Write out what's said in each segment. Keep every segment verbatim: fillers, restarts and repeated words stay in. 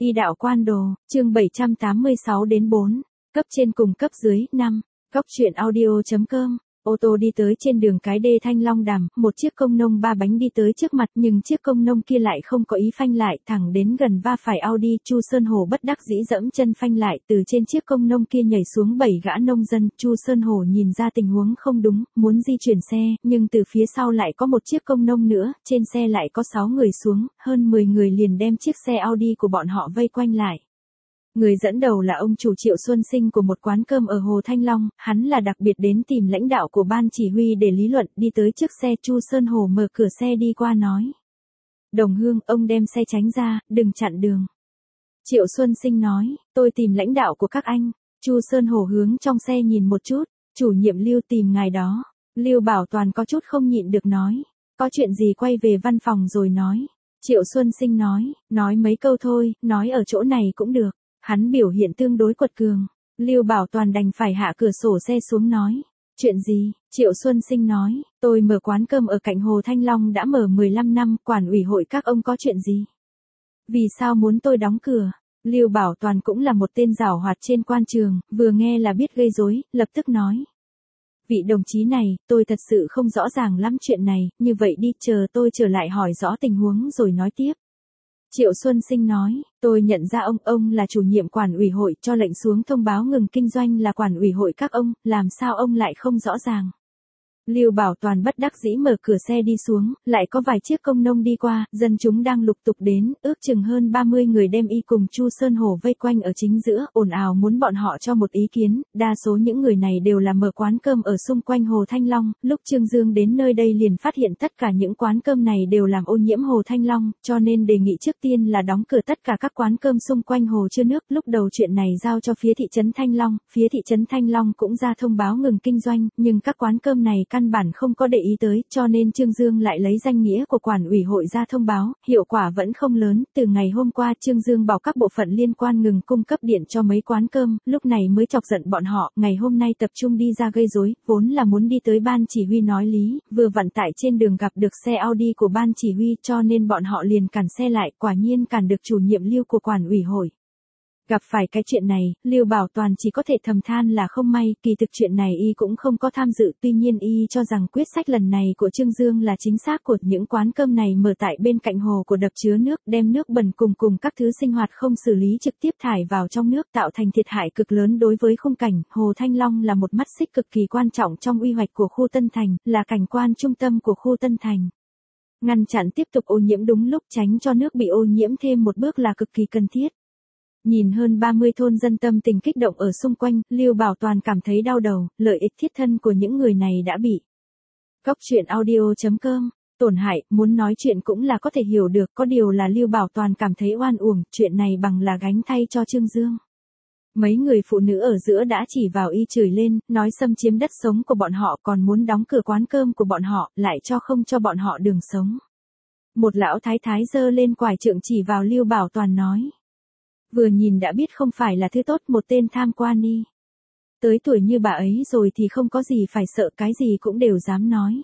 Y đạo quan đồ, chương bảy trăm tám mươi sáu đến bốn, cấp trên cùng cấp dưới, năm, góc truyện audio.com. Ô tô đi tới trên đường cái đê Thanh Long Đàm, một chiếc công nông ba bánh đi tới trước mặt nhưng chiếc công nông kia lại không có ý phanh lại, thẳng đến gần va phải Audi. Chu Sơn Hồ bất đắc dĩ dẫm chân phanh lại, từ trên chiếc công nông kia nhảy xuống bảy gã nông dân. Chu Sơn Hồ nhìn ra tình huống không đúng, muốn di chuyển xe, nhưng từ phía sau lại có một chiếc công nông nữa, trên xe lại có sáu người xuống, hơn mười người liền đem chiếc xe Audi của bọn họ vây quanh lại. Người dẫn đầu là ông chủ Triệu Xuân Sinh của một quán cơm ở Hồ Thanh Long, hắn là đặc biệt đến tìm lãnh đạo của ban chỉ huy để lý luận. Đi tới trước xe, Chu Sơn Hồ mở cửa xe đi qua nói: "Đồng Hương, ông đem xe tránh ra, đừng chặn đường." Triệu Xuân Sinh nói: "Tôi tìm lãnh đạo của các anh." Chu Sơn Hồ hướng trong xe nhìn một chút: "Chủ nhiệm Lưu tìm ngài đó." Lưu Bảo Toàn có chút không nhịn được nói: "Có chuyện gì quay về văn phòng rồi nói." Triệu Xuân Sinh nói: "Nói mấy câu thôi, nói ở chỗ này cũng được." Hắn biểu hiện tương đối quật cường. Lưu Bảo Toàn đành phải hạ cửa sổ xe xuống nói: "Chuyện gì?" Triệu Xuân Sinh nói: "Tôi mở quán cơm ở cạnh Hồ Thanh Long đã mở mười lăm năm, quản ủy hội các ông có chuyện gì? Vì sao muốn tôi đóng cửa?" Lưu Bảo Toàn cũng là một tên giảo hoạt trên quan trường, vừa nghe là biết gây rối, lập tức nói: "Vị đồng chí này, tôi thật sự không rõ ràng lắm chuyện này, như vậy đi, chờ tôi trở lại hỏi rõ tình huống rồi nói tiếp." Triệu Xuân Sinh nói: "Tôi nhận ra ông, ông là chủ nhiệm quản ủy hội, cho lệnh xuống thông báo ngừng kinh doanh là quản ủy hội các ông, làm sao ông lại không rõ ràng?" Lưu Bảo Toàn bất đắc dĩ mở cửa xe đi xuống, lại có vài chiếc công nông đi qua, dân chúng đang lục tục đến, ước chừng hơn ba mươi người đem y cùng Chu Sơn Hồ vây quanh ở chính giữa, ồn ào muốn bọn họ cho một ý kiến. Đa số những người này đều là mở quán cơm ở xung quanh Hồ Thanh Long. Lúc Trương Dương đến nơi đây liền phát hiện tất cả những quán cơm này đều làm ô nhiễm Hồ Thanh Long, cho nên đề nghị trước tiên là đóng cửa tất cả các quán cơm xung quanh hồ chứa nước. Lúc đầu chuyện này giao cho phía thị trấn Thanh Long, phía thị trấn Thanh Long cũng ra thông báo ngừng kinh doanh, nhưng các quán cơm này căn bản không có để ý tới, cho nên Trương Dương lại lấy danh nghĩa của quản ủy hội ra thông báo, hiệu quả vẫn không lớn. Từ ngày hôm qua Trương Dương bảo các bộ phận liên quan ngừng cung cấp điện cho mấy quán cơm, lúc này mới chọc giận bọn họ, ngày hôm nay tập trung đi ra gây rối, vốn là muốn đi tới ban chỉ huy nói lý, vừa vặn tại trên đường gặp được xe Audi của ban chỉ huy, cho nên bọn họ liền cản xe lại, quả nhiên cản được chủ nhiệm Lưu của quản ủy hội. Gặp phải cái chuyện này, Lưu Bảo Toàn chỉ có thể thầm than là không may, kỳ thực chuyện này y cũng không có tham dự, tuy nhiên y cho rằng quyết sách lần này của Trương Dương là chính xác. Của những quán cơm này mở tại bên cạnh hồ của đập chứa nước, đem nước bẩn cùng cùng các thứ sinh hoạt không xử lý trực tiếp thải vào trong nước, tạo thành thiệt hại cực lớn đối với khung cảnh. Hồ Thanh Long là một mắt xích cực kỳ quan trọng trong quy hoạch của khu Tân Thành, là cảnh quan trung tâm của khu Tân Thành. Ngăn chặn tiếp tục ô nhiễm đúng lúc, tránh cho nước bị ô nhiễm thêm một bước là cực kỳ cần thiết. Nhìn hơn ba mươi thôn dân tâm tình kích động ở xung quanh, Lưu Bảo Toàn cảm thấy đau đầu, lợi ích thiết thân của những người này đã bị góc truyện audio.com tổn hại. Muốn nói chuyện cũng là có thể hiểu được, có điều là Lưu Bảo Toàn cảm thấy oan uổng, chuyện này bằng là gánh thay cho Trương Dương. Mấy người phụ nữ ở giữa đã chỉ vào y chửi lên, nói xâm chiếm đất sống của bọn họ, còn muốn đóng cửa quán cơm của bọn họ, lại cho không cho bọn họ đường sống. Một lão thái thái giơ lên quải trượng chỉ vào Lưu Bảo Toàn nói: "Vừa nhìn đã biết không phải là thứ tốt, một tên tham quan y. Tới tuổi như bà ấy rồi thì không có gì phải sợ, cái gì cũng đều dám nói."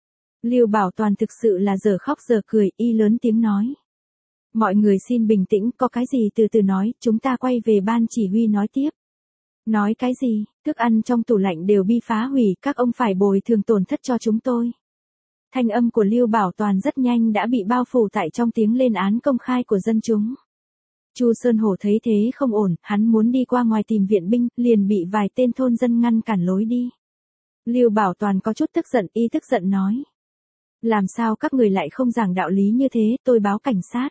Lưu Bảo Toàn thực sự là giờ khóc giờ cười, y lớn tiếng nói: "Mọi người xin bình tĩnh, có cái gì từ từ nói, chúng ta quay về ban chỉ huy nói tiếp." "Nói cái gì? Thức ăn trong tủ lạnh đều bị phá hủy, các ông phải bồi thường tổn thất cho chúng tôi." Thanh âm của Lưu Bảo Toàn rất nhanh đã bị bao phủ tại trong tiếng lên án công khai của dân chúng. Chu Sơn Hồ thấy thế không ổn, hắn muốn đi qua ngoài tìm viện binh, liền bị vài tên thôn dân ngăn cản lối đi. Lưu Bảo Toàn có chút tức giận, y tức giận nói: "Làm sao các người lại không giảng đạo lý như thế, tôi báo cảnh sát."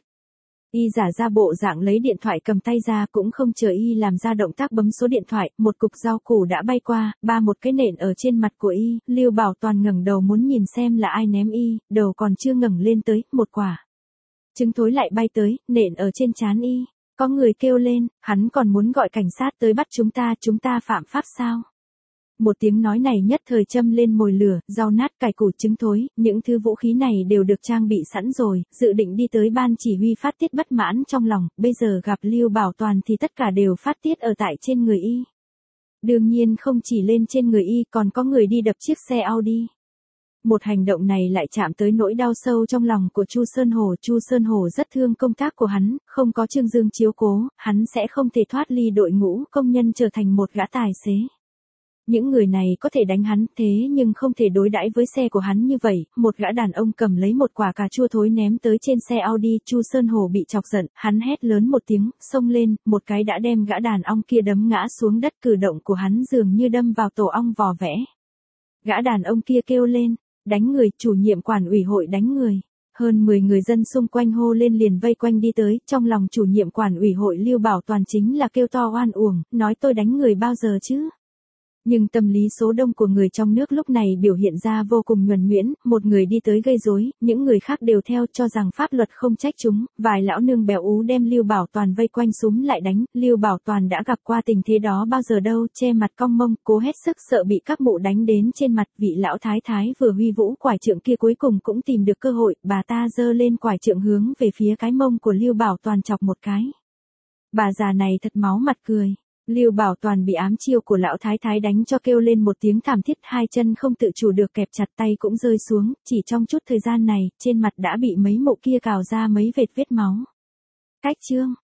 Y giả ra bộ dạng lấy điện thoại cầm tay ra, cũng không chờ y làm ra động tác bấm số điện thoại, một cục rau củ đã bay qua, ba một cái nện ở trên mặt của y. Lưu Bảo Toàn ngẩng đầu muốn nhìn xem là ai ném y, đầu còn chưa ngẩng lên tới, một quả trứng thối lại bay tới, nện ở trên trán y. Có người kêu lên: "Hắn còn muốn gọi cảnh sát tới bắt chúng ta, chúng ta phạm pháp sao?" Một tiếng nói này nhất thời châm lên mồi lửa, rau nát, cải củ, trứng thối, những thứ vũ khí này đều được trang bị sẵn rồi, dự định đi tới ban chỉ huy phát tiết bất mãn trong lòng, bây giờ gặp Lưu Bảo Toàn thì tất cả đều phát tiết ở tại trên người y. Đương nhiên không chỉ lên trên người y, còn có người đi đập chiếc xe Audi. Một hành động này lại chạm tới nỗi đau sâu trong lòng của Chu Sơn Hổ. Chu Sơn Hổ rất thương công tác của hắn, không có Trương Dương chiếu cố, hắn sẽ không thể thoát ly đội ngũ công nhân trở thành một gã tài xế. Những người này có thể đánh hắn thế nhưng không thể đối đãi với xe của hắn như vậy. Một gã đàn ông cầm lấy một quả cà chua thối ném tới trên xe Audi. Chu Sơn Hổ bị chọc giận, hắn hét lớn một tiếng, xông lên, một cái đã đem gã đàn ông kia đấm ngã xuống đất. Cử động của hắn dường như đâm vào tổ ong vò vẽ. Gã đàn ông kia kêu lên, đánh người, chủ nhiệm quản ủy hội đánh người. Hơn mười người dân xung quanh hô lên liền vây quanh đi tới, trong lòng chủ nhiệm quản ủy hội Lưu Bảo Toàn chính là kêu to oan uổng, nói tôi đánh người bao giờ chứ. Nhưng tâm lý số đông của người trong nước lúc này biểu hiện ra vô cùng nhuần nhuyễn, một người đi tới gây rối, những người khác đều theo cho rằng pháp luật không trách chúng, vài lão nương béo ú đem Lưu Bảo Toàn vây quanh súm lại đánh, Lưu Bảo Toàn đã gặp qua tình thế đó bao giờ đâu, che mặt cong mông, cố hết sức sợ bị các mụ đánh đến trên mặt. Vị lão thái thái vừa huy vũ quải trượng kia cuối cùng cũng tìm được cơ hội, bà ta giơ lên quải trượng hướng về phía cái mông của Lưu Bảo Toàn chọc một cái. Bà già này thật máu mặt cười. Lưu Bảo Toàn bị ám chiêu của lão thái thái đánh cho kêu lên một tiếng thảm thiết, hai chân không tự chủ được kẹp chặt, tay cũng rơi xuống, chỉ trong chút thời gian này, trên mặt đã bị mấy mụ kia cào ra mấy vệt vết máu. Cách chương